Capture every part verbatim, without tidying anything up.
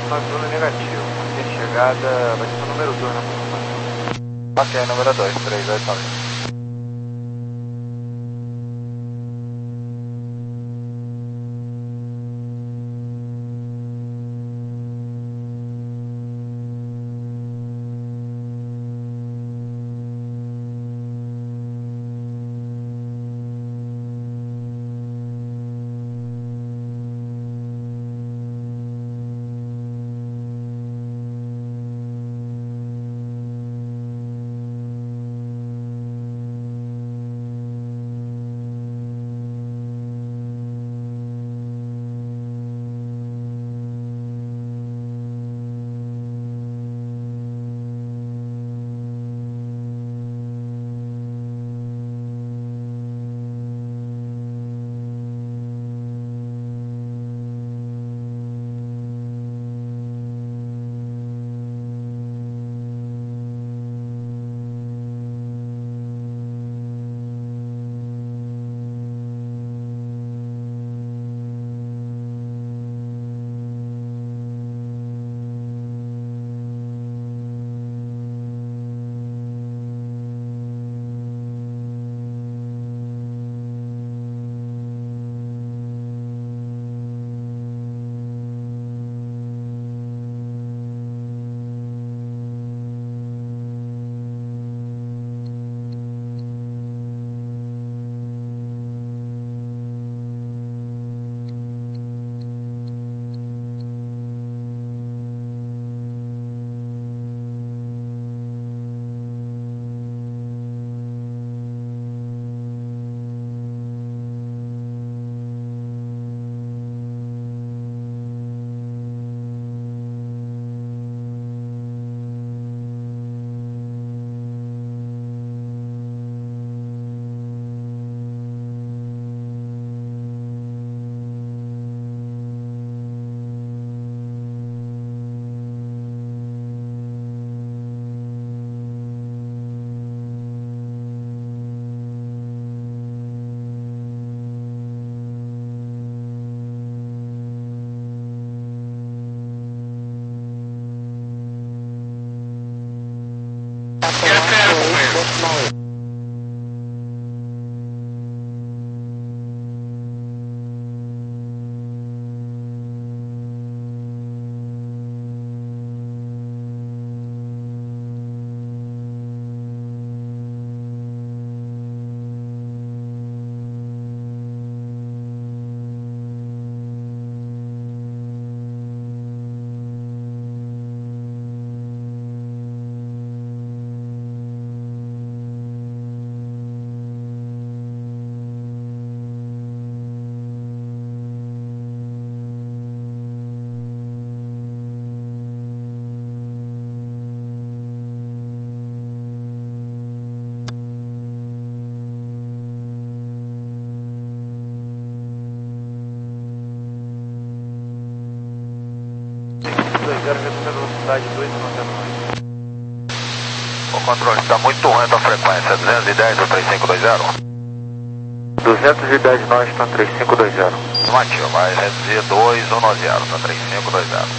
nove Bruno negativo. Mantém chegada, vai ser o número dois na confirmação. Ok, número dois, três dois nove. zero reduzindo a velocidade dois e noventa e nove. O controle está muito ruim a tua frequência, duzentos e dez ou três cinco dois zero? duzentos e dez nós para três cinco dois zero. Afirmativo, vai reduzir dois um nove zero para três cinco dois zero.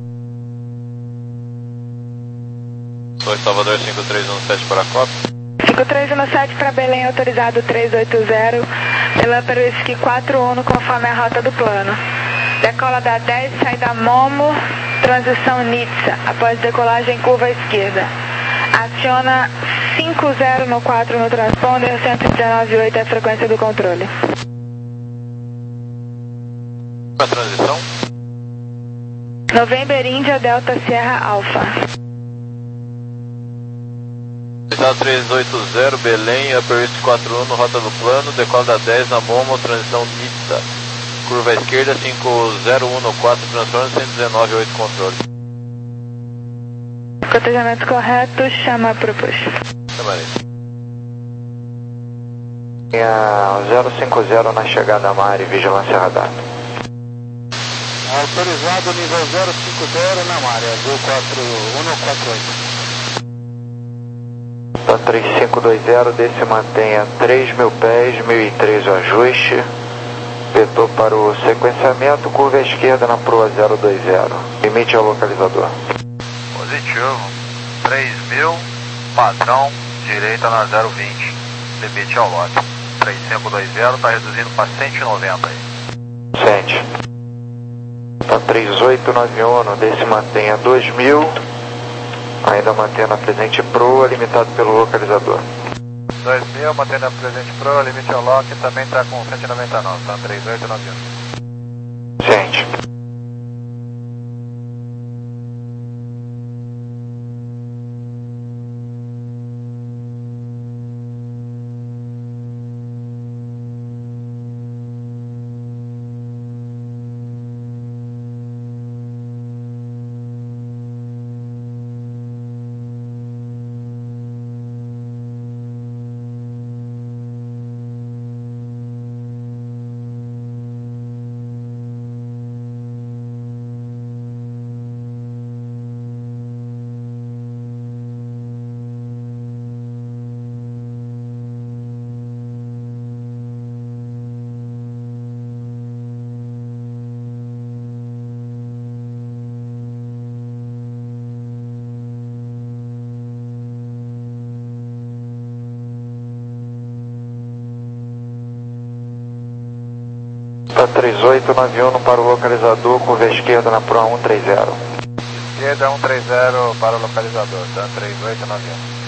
dois Salvador cinco três um sete para a cópia. cinco três um sete para Belém, autorizado três oito zero. Pela Peruísque quatro um conforme a rota do plano. Decola da dez, sai da Momo, transição Nitsa, após decolagem curva à esquerda. Aciona cinco zero no quatro no transponder, cento e dezenove vírgula oito é a frequência do controle. A transição? November Índia Delta Sierra Alpha. três oito zero, Belém, Upper East quatro um no rota do plano, decola da dez na Momo, transição Nitsa. Curva à esquerda, cinco zero um no quatro, transforma cento e dezenove vírgula oito controle. Cotejamento correto, chama para o push. Chamarei. zero cinco zero na chegada a Mari, vigilância radar. Autorizado nível zero cinco zero na Mari, azul quatro um quatro oito. Da três cinco dois zero, desse mantenha três mil pés, mil e três o ajuste. Apertou para o sequenciamento, curva à esquerda na proa zero dois zero. Limite ao localizador. Positivo. três mil, padrão, direita na zero vinte. Limite ao lote. três cinco dois zero, está reduzindo para cento e noventa aí. Sente. Tá três oito nove um, desse mantenha dois mil. Ainda mantendo a presente proa, limitado pelo localizador. dois mil, mantendo a presente proa, limite ao lote, também está com cento e noventa e nove, tá três oito nove um. Sente. Tá três oito nove um para o localizador, curva à esquerda na proa um três zero. Esquerda um três zero para o localizador, tá três oito nove um.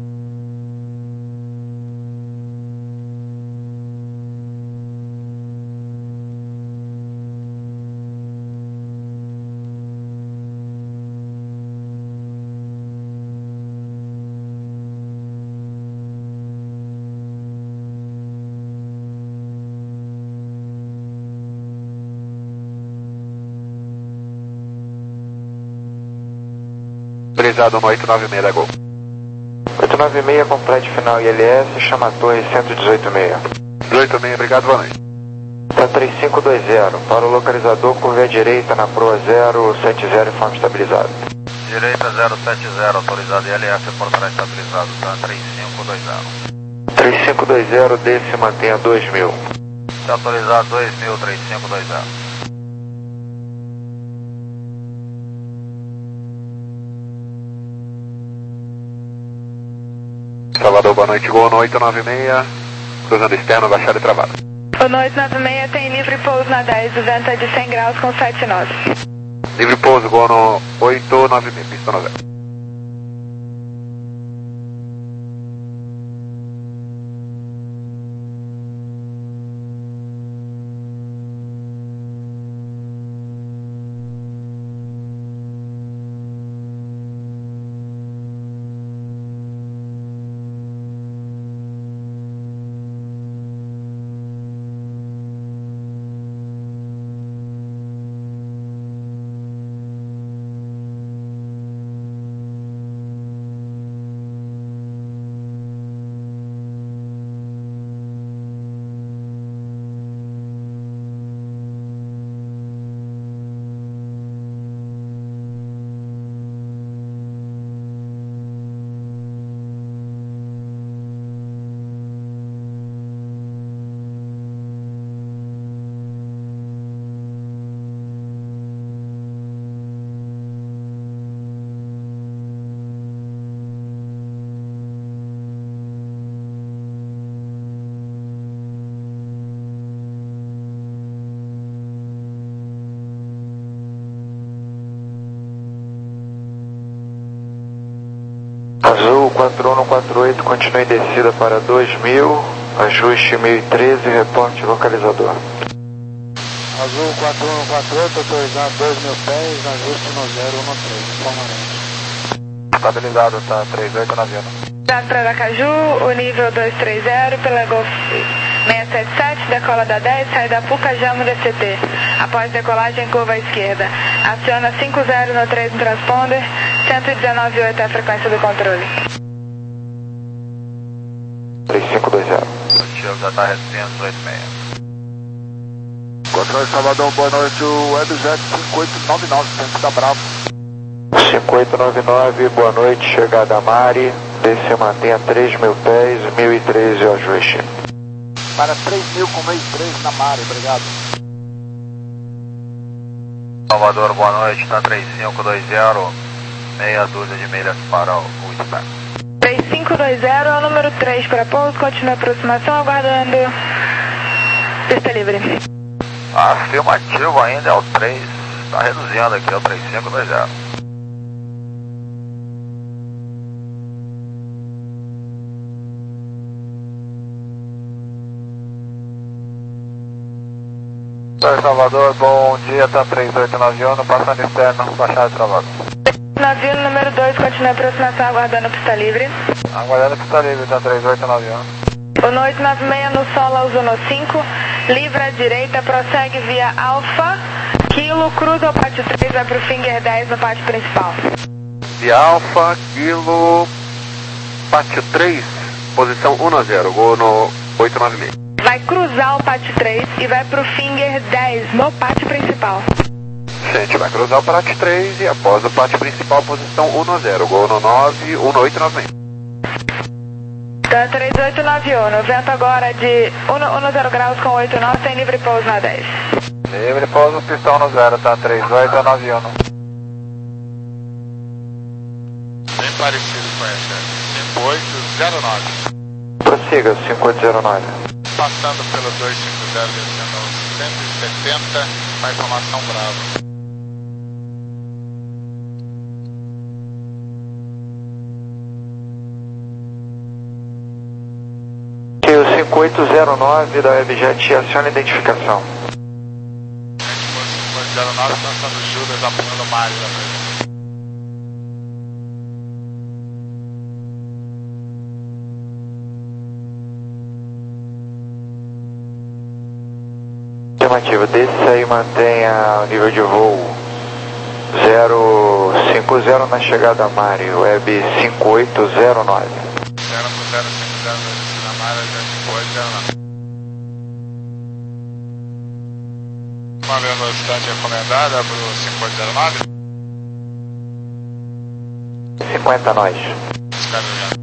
Autorizado no oito nove seis da Gol. oito nove seis, complete final I L S, chama a torre cento e dezoito seis. dezoito seis, obrigado, boa noite. Tá três cinco dois zero, para o localizador, curva à direita na proa zero sete zero, forma estabilizado. Direita zero sete zero, autorizado I L S, portará estabilizado, tá três cinco dois zero. três cinco dois zero, desse mantenha dois mil. Está autorizado dois mil, três cinco dois zero. Salvador, boa noite, Gol no oito nove seis, cruzando externo, baixada e travada. O oito nove seis tem livre pouso na dez, o vento é de cem graus com sete nós. Livre pouso, Gol no oito nove seis, pista noventa. Azul quatro um quatro oito, continue descida para dois mil, ajuste mil e treze, reporte localizador. Azul quatro um quatro oito, autorizado dois mil pés, ajuste no zero um três, Palmarante. Estabilizado, tá três oito nove um. Dado para Aracaju, o nível dois três zero pela Golf seiscentos e setenta e sete, decola da dez, sai da Pucajamo D C T. Após decolagem, curva à esquerda. Aciona cinco zero no três no transponder, cento e dezenove vírgula oito é a frequência do controle. três cinco dois zero. Positivo, já está reduzindo dezoito seis. Controle Salvador, boa noite, o Webjet cinco oito nove nove, centro da Bravo. cinco oito nove nove, boa noite, chegada a Mari, desce mantenha três mil pés, mil e treze o ajuste. Para três mil com meio três na Mari, obrigado. Salvador, boa noite, tá três cinco dois zero, meia dúzia de milhas para o Whistler. três cinco dois zero é o número três para pouso, continua a aproximação, aguardando pista livre. Afirmativo ainda é o três, tá reduzindo aqui, é o três cinco dois zero. Oi, Salvador, bom dia, tá três oito nove um, passando externo, baixada de travado. Navio número dois, continua a aproximação, aguardando pista livre. Aguardando pista livre, tá três oito nove um. O noite nove seis no solo ao Zuno cinco, livre à direita, prossegue via Alfa, Kilo, cruza o pátio três, vai pro Finger dez no pátio principal. Via Alfa, Kilo, pátio três, posição um a zero, gol no oito nove seis. Vai cruzar o pátio três e vai pro Finger dez no pátio principal. Gente, vai cruzar o pátio três e após o pátio principal, posição um a zero, gol no nove um oito nove seis. Tá três oito nove um, vento agora de um zero graus com oito nove, tem livre pouso na dez. Livre pouso, pistão no zero, tá três oito nove um. Bem parecido com essa. cinco oito zero nove. Prossiga, cinco oito zero nove. Passando pelo dois cinco zero, descendo aos cento e setenta, com a informação brava. Que o cinco oito zero nove da Webjet aciona a identificação. cinco oito zero nove, lançando Judas, apoiando o Mário da frente. Afirmativo, desce aí, mantenha o nível de voo zero cinco zero na chegada a Mari, Web cinco oito zero nove. zero zero cinco zero na Mari, cinco oito zero nove. Uma velocidade recomendada para o cinco oito zero nove? cinquenta nós. Descarregando.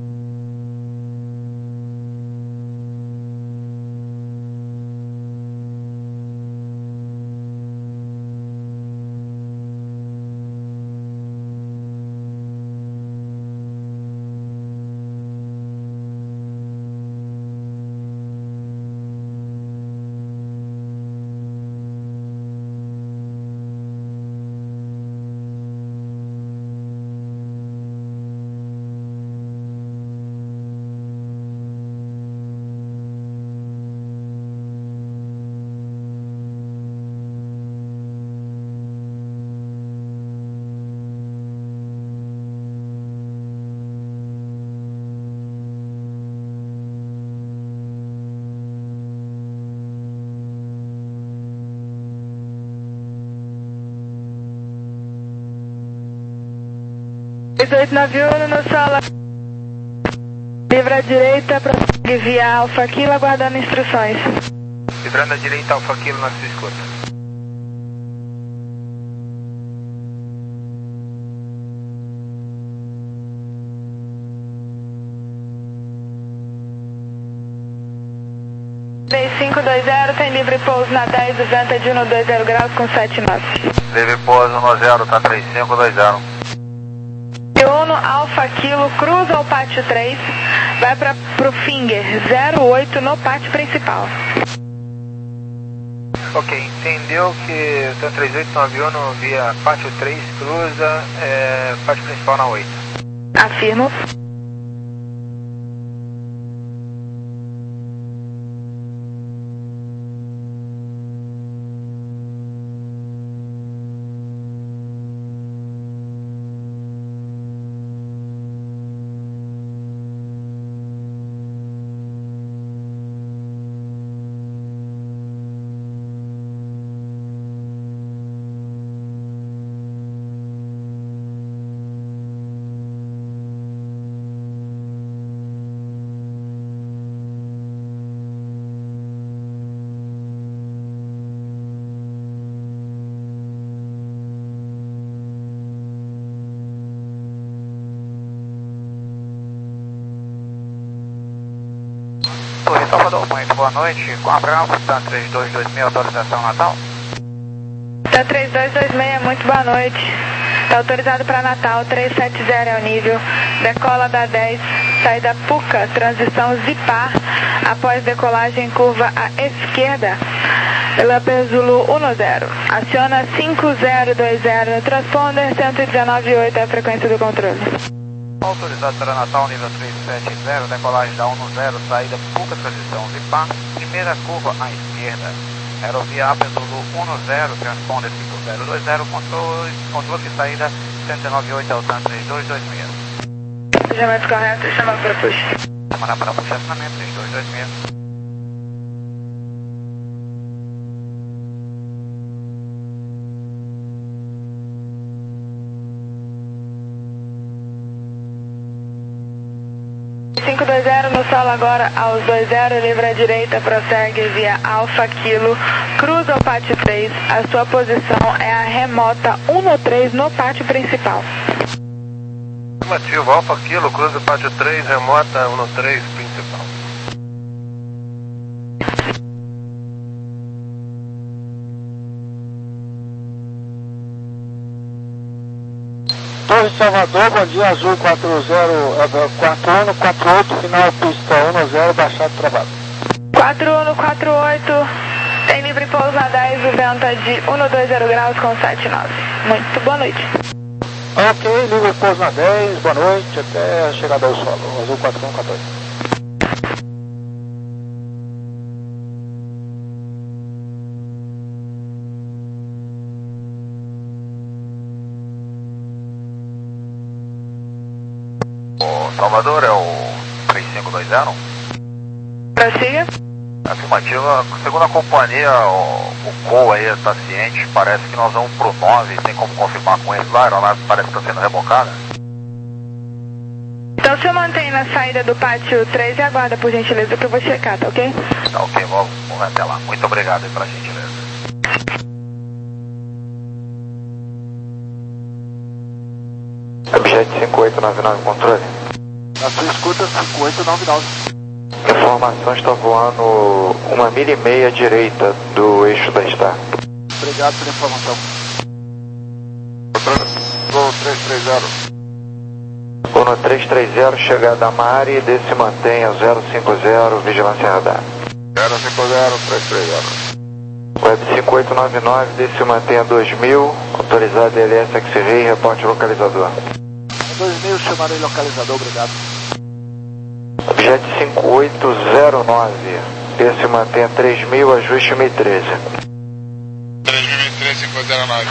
três oito nove um no solo. Livre à direita, prossegue via Alfa Kilo, aguardando instruções. Livrando à direita, Alfa Kilo na sua escuta. três cinco dois zero, tem livre pouso na dez, o vento é de um dois zero graus com sete nove. Livre pouso no zero, tá três cinco dois zero. Uno Alfa Kilo, cruza o pátio três, vai para pro Finger zero oito no pátio principal. Ok, entendeu que o três oito nove um via pátio três, cruza, é, pátio principal na oito. Afirmo. Torre Salvador, muito boa noite. Com a Bravo, tá três dois dois seis, autorização Natal. Tá três dois dois seis, muito boa noite. Tá autorizado para Natal, trezentos e setenta é o nível. Decola da dez, saída Puca, transição Zipar. Após decolagem, curva à esquerda. Elaper Zulu um zero. Aciona cinco zero dois zero no transponder, cento e dezenove vírgula oito é a frequência do controle. Autorizado para Natal, nível trezentos e setenta, decolagem da um zero, saída Puca, transição Zipar. Primeira curva à esquerda. Aerovia Apple Zulu um zero, transponder cinco zero dois zero, controle, controle de saída cento e dezenove vírgula oito, Altan três dois dois seis. Chamamento correto, chamar para push. Chamar para push, acionamento três dois dois seis. cinco dois zero no solo agora aos dois zero, livre à direita, prossegue via Alfa Kilo, cruza o pátio três, a sua posição é a remota um três no pátio principal. Afirmativo, Alfa Kilo, cruza o pátio três, remota um três principal. Torre Salvador, bom dia, Azul quatro zero, quatro um quatro oito, final pista um zero, baixado trabalho. quatro um quatro oito, tem livre pouso na dez, o vento é de cento e vinte graus com sete nove. Muito boa noite. Ok, livre pouso na dez, boa noite, até a chegada ao solo, Azul quatro um quatro oito. Salvador é o três cinco dois zero? Prossiga. Afirmativa, segundo a companhia, o, o C O aí está ciente, parece que nós vamos pro nove, tem como confirmar com eles lá, a aeronave parece que está sendo rebocada. Então se eu mantenho na saída do pátio três e aguarda por gentileza que eu vou checar, tá ok? Tá ok, vamos, vamos até lá. Muito obrigado aí pela gentileza. Objeto cinco oito nove nove, controle. Na sua escuta, cinco oito nove nove. Informação, está voando uma milha e meia à direita do eixo da Star. Obrigado pela informação. Gol três três zero. Uno três três zero, chegada a Mari, desce e mantém a zero cinco zero, vigilância radar. zero cinco zero três três zero. Web cinco oito nove nove, desce e mantém a dois mil, autorizado L S X-Ray, reporte localizador. dois mil, chamarei localizador, obrigado. Objeto cinco oito zero nove, desce e mantém a três mil, ajuste mil e treze. três mil e treze, cinco zero nove.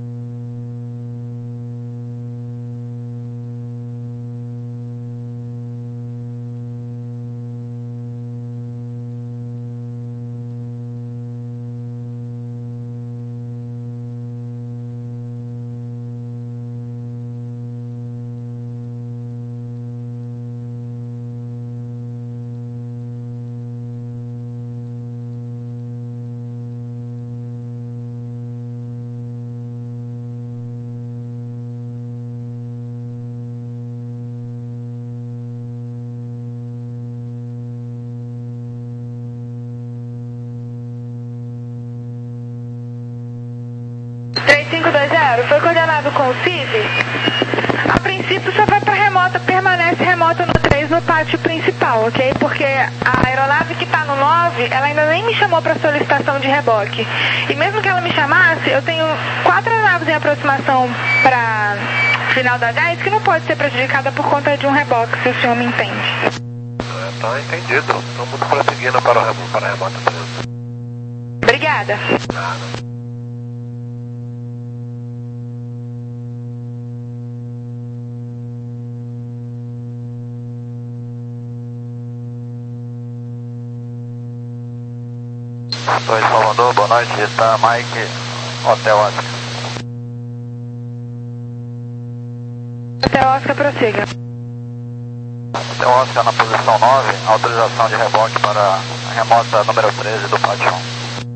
três cinco dois zero, foi coordenado com o C I V? A princípio só vai para remota, permanece remota no três no pátio principal, ok? Porque a aeronave que está no nove, ela ainda nem me chamou para solicitação de reboque. E mesmo que ela me chamasse, eu tenho quatro aeronaves em aproximação para final da dez que não pode ser prejudicada por conta de um reboque, se o senhor me entende. Tá entendido. Estamos prosseguindo para a para a remota três. Obrigada. Nada. Torre Salvador, boa noite, está Mike, Hotel Oscar. Hotel Oscar, prossiga. Hotel Oscar na posição nove, autorização de reboque para a remota número treze do pátio um.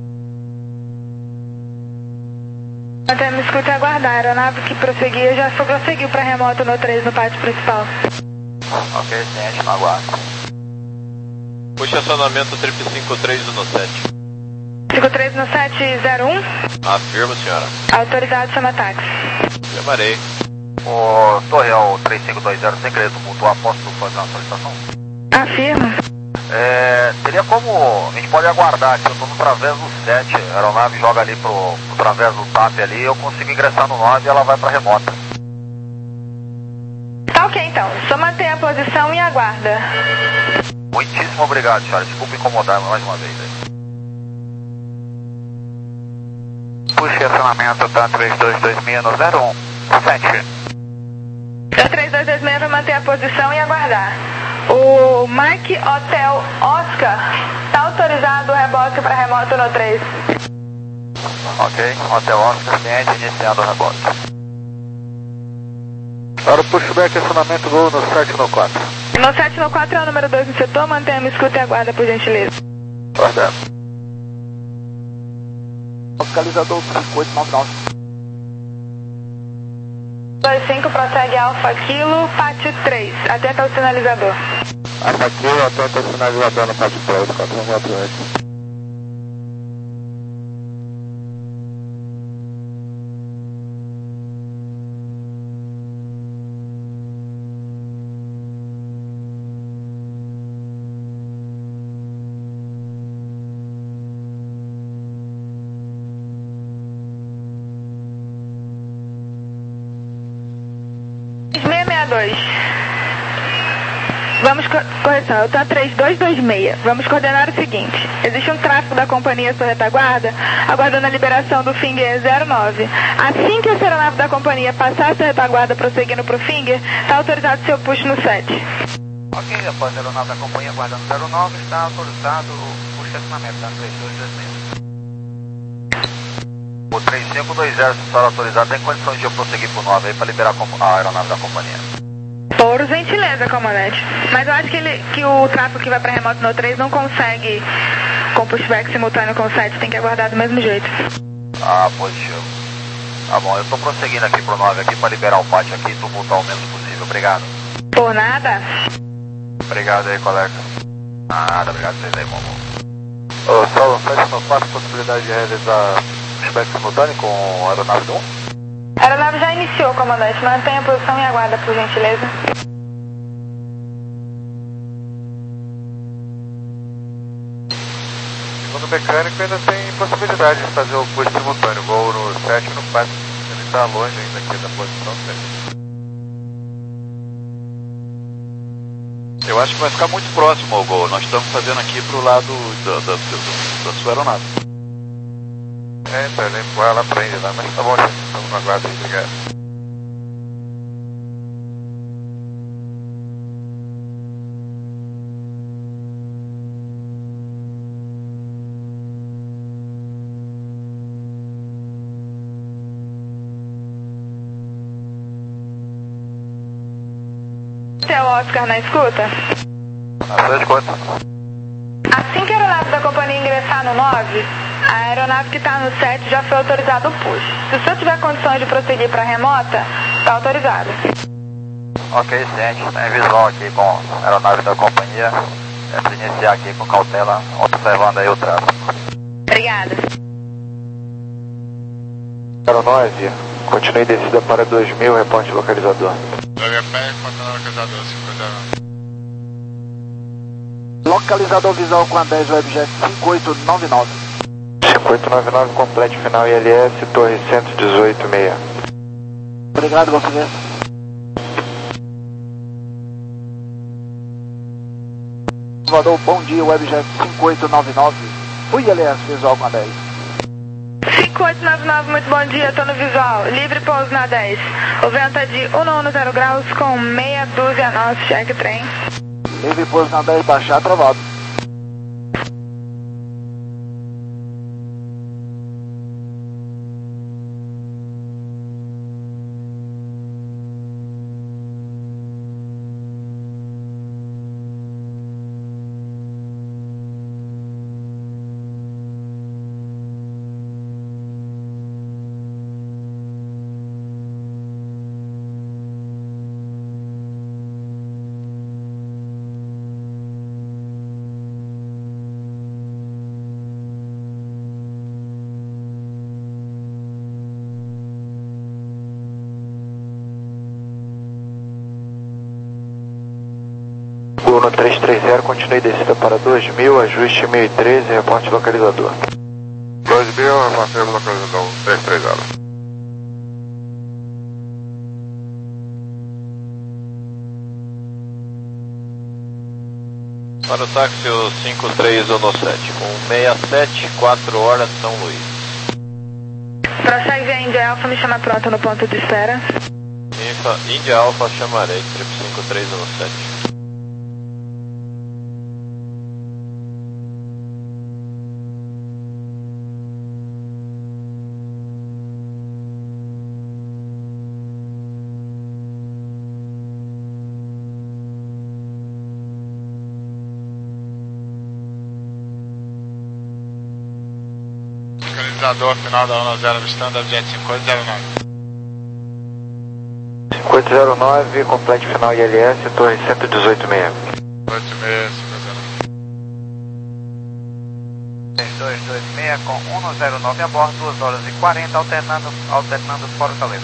Até me escute aguardar, a aeronave que prosseguia já só prosseguiu para remota no três no pátio principal. Ok, ciente, no aguardo. Puxa acionamento trip cinco três no sete. cinco três no sete zero um? Afirmo, senhora. Autorizado, chama táxi. Chamarei. O Torreal três cinco dois zero, segredo, mutual, posso fazer uma solicitação? Afirmo. É, teria como, a gente pode aguardar aqui, eu estou no Traveso sete, a aeronave joga ali pro, pro Traveso T A P ali, eu consigo ingressar no nove e ela vai para remota. Tá ok então, só manter a posição e aguarda. Muitíssimo obrigado, senhora, desculpa incomodar mais uma vez aí. Puxe acionamento, tá três dois dois seis no zero um sete. O três dois dois seis vai manter a posição e aguardar. O Mike Hotel Oscar está autorizado o reboque para remoto no três. Ok, Hotel Oscar, cliente iniciando o reboque. Para o pushback, acionamento Gol no sete no quatro. No sete no quatro é o número dois no setor, mantenha a escuta e aguarda por gentileza. Guardando. Localizador cinco oito nove nove. dois cinco prossegue Alfa Kilo, Pátio três, atenta ao sinalizador. Alfa Kilo, atenta ao sinalizador no Pátio três, quatro um quatro oito. dois. Vamos, co correção, eu tô a três dois dois seis. Vamos coordenar o seguinte: existe um tráfego da companhia sua retaguarda, aguardando a liberação do Finger zero nove. Assim que a aeronave da companhia passar essa retaguarda prosseguindo pro Finger, está autorizado seu push no sete. Ok, após a aeronave da companhia aguardando zero nove, está autorizado o push acionamento, tá? três dois dois seis. O três cinco dois zero, se for autorizado, tem condições de eu prosseguir pro nove aí para liberar a, a aeronave da companhia. Por gentileza, comandante. Mas eu acho que, ele, que o tráfego que vai para remoto no três não consegue com pushback simultâneo com o sete, tem que aguardar do mesmo jeito. Ah, positivo. Tá bom, eu estou prosseguindo aqui pro nove aqui para liberar o pátio aqui e tumultuar o menos possível. Obrigado. Por nada. Obrigado aí, colega. Nada, obrigado a vocês aí, Momo. Ô, Saulo, sete no quatro, possibilidade de realizar pushback simultâneo com a aeronave do um? A aeronave já iniciou, comandante. Mantenha a posição e aguarda, por gentileza. Segundo o mecânico, ainda tem possibilidade de fazer o push simultâneo. Gol no sete no quatro. Ele está longe ainda aqui da posição dele. Eu acho que vai ficar muito próximo ao Gol. Nós estamos fazendo aqui pro lado da, da, da, da sua aeronave. É, então ele empurra lá pra ele lá, mas tá bom, gente. Estamos no aguardo aí, obrigado. Hotel Oscar na escuta? Na sua escuta. Assim que a aeronave da companhia ingressar no nove, a aeronave que está no sete já foi autorizado o push. Se o senhor tiver condições de prosseguir para a remota, está autorizado. Ok, ciente. Tem visual aqui com a aeronave da companhia. É para iniciar aqui com cautela, observando aí o tráfego. Obrigada. zero nove, continue descida para dois mil, reponte localizador. Localizador visual com a dez Webjet cinco oito nove nove. cinco oito nove nove, complete final I L S, torre cento e dezoito seis. Obrigado, Gonçalves. Salvador, bom dia, Webjet cinco oito nove nove. O I L S visual com a dez. cinco oito nove nove, muito bom dia, tô no visual. Livre pouso na dez. O vento é de um zero graus com meia dúzia nosso, cheque trem. Livre pouso na dez, baixar, travado. três três zero, continue descida para dois mil, ajuste mil e treze, reporte localizador. dois mil, reportemos localizador três três zero. Para o táxi o cinco três um sete, com sessenta e sete, quatro horas, São Luís. Prossegue via Índia Alfa, me chama pronto no ponto de espera. Infa, Índia Alfa, chamarei, trip cinco três um sete. Localizador final da ONU zero, avistando objeto cinco oito zero nove. cinco oito zero nove, complete final I L S, torre cento e dezoito meia. oito seis cinco zero. três dois dois seis com cento e zero nove a bordo, duas horas e quarenta, alternando, alternando Fortaleza.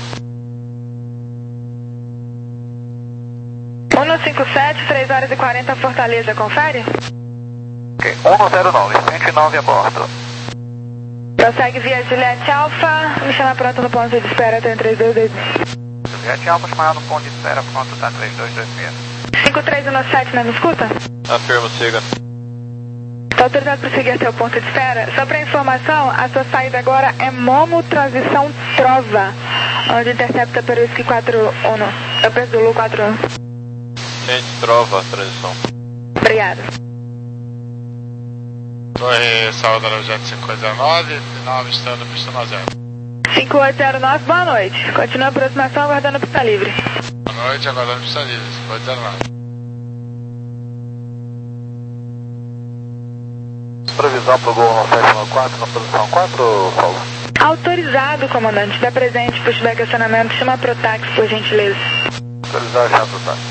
cento e cinquenta e sete, três horas e quarenta, Fortaleza, confere? Ok, cento e zero nove, cento e nove a bordo. Prossegue via Juliette Alfa, me chama pronto no ponto de espera, tem três dois dois seis. Juliette Alfa, chamar no ponto de espera, pronto, tá três dois dois seis. cinco três um sete, não me escuta? Afirmo, siga. Está autorizado para seguir até o ponto de espera? Só para informação, a sua saída agora é Momo, transição Trova, onde intercepta pelo Whisky quatro um, eu penso do Lu quatro um. Gente, trova, transição. Obrigada. Torre Salvador objeto cinco oito zero nove, final avistando pista no zero. cinco oito zero nove, boa noite. Continua a aproximação aguardando pista livre. Boa noite, aguardando pista livre, cinco oito zero nove. Previsão para o Gol sete quatro na posição quatro, Paulo? Autorizado, comandante. Está presente, pushback acionamento. Chama pro táxi, por gentileza. Autorizado já pro táxi.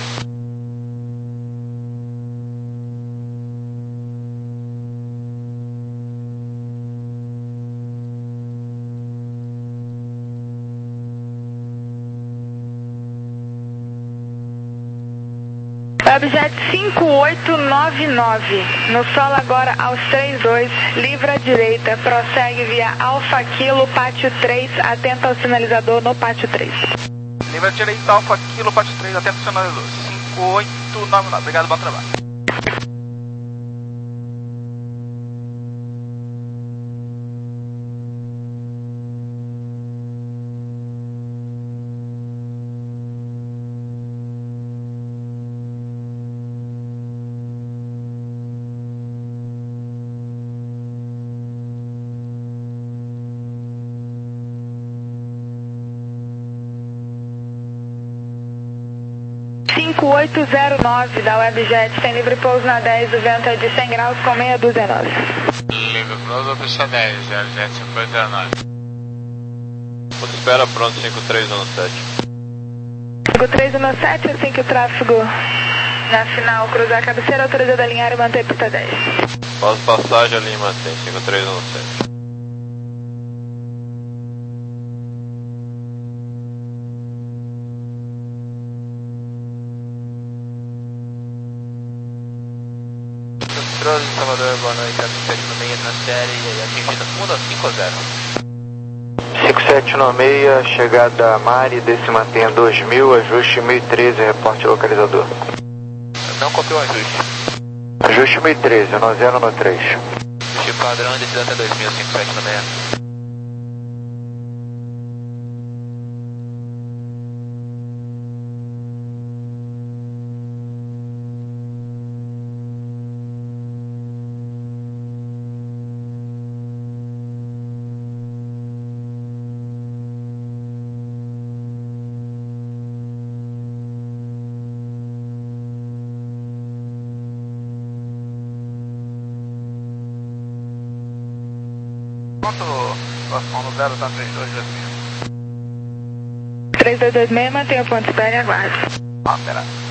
Objeto cinco oito nove nove, no solo agora aos três dois, livre à direita, prossegue via Alfa Kilo, pátio três, atenta ao sinalizador no pátio três. Livre à direita, Alfa Kilo, pátio três, atento ao sinalizador. cinco oito nove nove, obrigado, bom trabalho. cinco oito zero nove da Webjet, tem livre pouso na dez, o vento é de cem graus com meia dúzia nove. Livre pouso, pista dez, objeto cinco oito zero nove. Ponto espera, pronto, cinco três um sete. cinco três um sete, assim que o tráfego na final cruzar a cabeceira, autorizado a alinhar e manter pista dez. Pós passagem ali, mantém cinco três um sete. Salvador, boa noite, a vinte e sete no meio na série, atingida um cinco zero. cinco sete nove seis, chegada a Mari, desce mantenha dois mil, ajuste mil e treze, reporte localizador. Não copiou o ajuste. Ajuste mil e treze, nove zero nove três. Ajuste padrão, descida até dois mil, cinco sete nove seis. Quanto próximo no zero, tá três dois dois seis. três dois dois seis, mantenha o ponto de espera e aguarde. Ah, pera.